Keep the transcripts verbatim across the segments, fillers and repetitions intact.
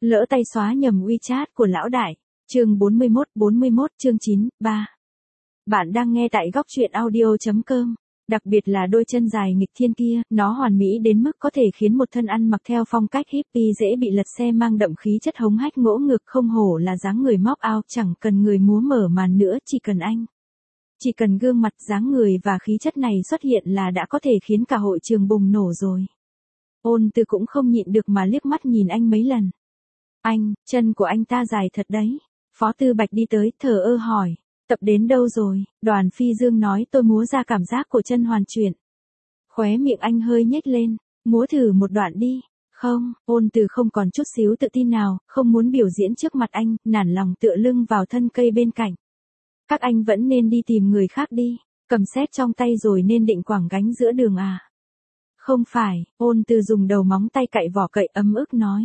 Lỡ tay xóa nhầm WeChat của lão đại. Chương bốn mươi mốt, bốn mươi mốt, chương chín, ba. Bạn đang nghe tại góc truyện audio chấm com. Đặc biệt là đôi chân dài nghịch thiên kia, nó hoàn mỹ đến mức có thể khiến một thân ăn mặc theo phong cách hippie dễ bị lật xe mang đậm khí chất hống hách ngỗ ngược, không hổ là dáng người móc ao, chẳng cần người múa mở màn nữa, chỉ cần anh. Chỉ cần gương mặt, dáng người và khí chất này xuất hiện là đã có thể khiến cả hội trường bùng nổ rồi. Ôn Từ cũng không nhịn được mà liếc mắt nhìn anh mấy lần. Anh, chân của anh ta dài thật đấy. Phó Tư Bạch đi tới, thờ ơ hỏi. Tập đến đâu rồi? Đoàn Phi Dương nói, tôi múa ra cảm giác của chân hoàn chuyển. Khóe miệng anh hơi nhếch lên. Múa thử một đoạn đi. Không, Ôn Từ không còn chút xíu tự tin nào, không muốn biểu diễn trước mặt anh, nản lòng tựa lưng vào thân cây bên cạnh. Các anh vẫn nên đi tìm người khác đi. Cầm xét trong tay rồi nên định quẳng gánh giữa đường à? Không phải, Ôn Từ dùng đầu móng tay cạy vỏ cậy ấm ức nói.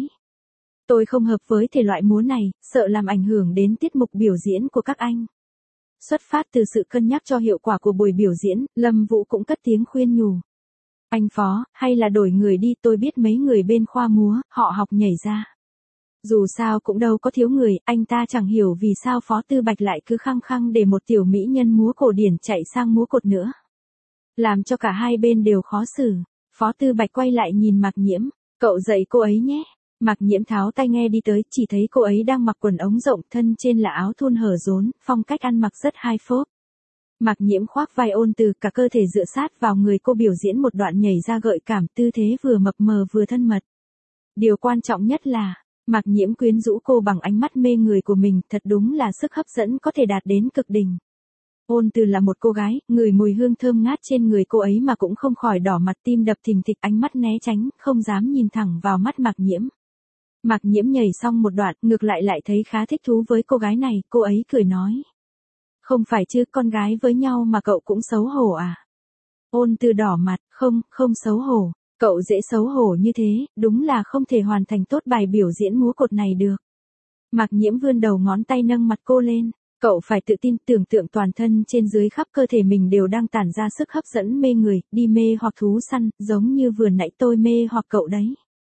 Tôi không hợp với thể loại múa này, sợ làm ảnh hưởng đến tiết mục biểu diễn của các anh. Xuất phát từ sự cân nhắc cho hiệu quả của buổi biểu diễn, Lâm Vũ cũng cất tiếng khuyên nhủ. Anh Phó, hay là đổi người đi, tôi biết mấy người bên khoa múa, họ học nhảy ra. Dù sao cũng đâu có thiếu người, anh ta chẳng hiểu vì sao Phó Tư Bạch lại cứ khăng khăng để một tiểu mỹ nhân múa cổ điển chạy sang múa cột nữa. Làm cho cả hai bên đều khó xử. Phó Tư Bạch quay lại nhìn Mạc Nhiễm, cậu dạy cô ấy nhé. Mạc Nhiễm tháo tai nghe đi tới, chỉ thấy cô ấy đang mặc quần ống rộng, thân trên là áo thun hở rốn, phong cách ăn mặc rất hai phốp. Mạc Nhiễm khoác vai Ôn Từ, cả cơ thể dựa sát vào người cô biểu diễn một đoạn nhảy ra gợi cảm, tư thế vừa mập mờ vừa thân mật. Điều quan trọng nhất là, Mạc Nhiễm quyến rũ cô bằng ánh mắt mê người của mình, thật đúng là sức hấp dẫn có thể đạt đến cực đỉnh. Ôn Từ là một cô gái, ngửi mùi hương thơm ngát trên người cô ấy mà cũng không khỏi đỏ mặt, tim đập thình thịch, ánh mắt né tránh, không dám nhìn thẳng vào mắt Mạc Nhiễm. Mạc Nhiễm nhảy xong một đoạn, ngược lại lại thấy khá thích thú với cô gái này, cô ấy cười nói. Không phải chứ, con gái với nhau mà cậu cũng xấu hổ à? Ôn Từ đỏ mặt, không, không xấu hổ, cậu dễ xấu hổ như thế, đúng là không thể hoàn thành tốt bài biểu diễn múa cột này được. Mạc Nhiễm vươn đầu ngón tay nâng mặt cô lên, cậu phải tự tin, tưởng tượng toàn thân trên dưới khắp cơ thể mình đều đang tản ra sức hấp dẫn mê người, đi mê hoặc thú săn, giống như vừa nãy tôi mê hoặc cậu đấy.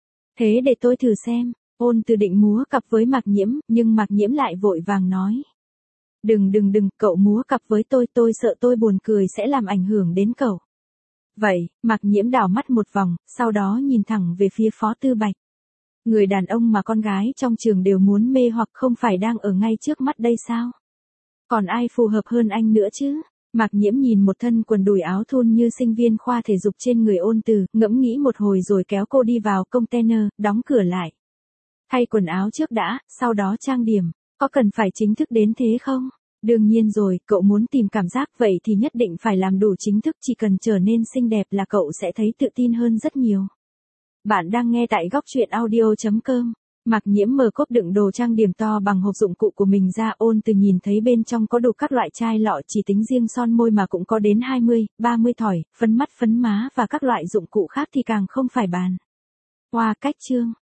Thế để tôi thử xem. Ôn Từ định múa cặp với Mạc Nhiễm, nhưng Mạc Nhiễm lại vội vàng nói. Đừng đừng đừng, cậu múa cặp với tôi, tôi sợ tôi buồn cười sẽ làm ảnh hưởng đến cậu. Vậy, Mạc Nhiễm đảo mắt một vòng, sau đó nhìn thẳng về phía Phó Tư Bạch. Người đàn ông mà con gái trong trường đều muốn mê hoặc không phải đang ở ngay trước mắt đây sao? Còn ai phù hợp hơn anh nữa chứ? Mạc Nhiễm nhìn một thân quần đùi áo thun như sinh viên khoa thể dục trên người Ôn Từ, ngẫm nghĩ một hồi rồi kéo cô đi vào container, đóng cửa lại. Thay quần áo trước đã, sau đó trang điểm, có cần phải chính thức đến thế không? Đương nhiên rồi, cậu muốn tìm cảm giác vậy thì nhất định phải làm đủ chính thức, chỉ cần trở nên xinh đẹp là cậu sẽ thấy tự tin hơn rất nhiều. Bạn đang nghe tại góc truyện audio chấm com. Mạc Nhiễm mở cốp đựng đồ trang điểm to bằng hộp dụng cụ của mình ra, Ôn Từ nhìn thấy bên trong có đủ các loại chai lọ, chỉ tính riêng son môi mà cũng có đến hai mươi, ba mươi thỏi, phấn mắt phấn má và các loại dụng cụ khác thì càng không phải bàn. Hoa cách trương,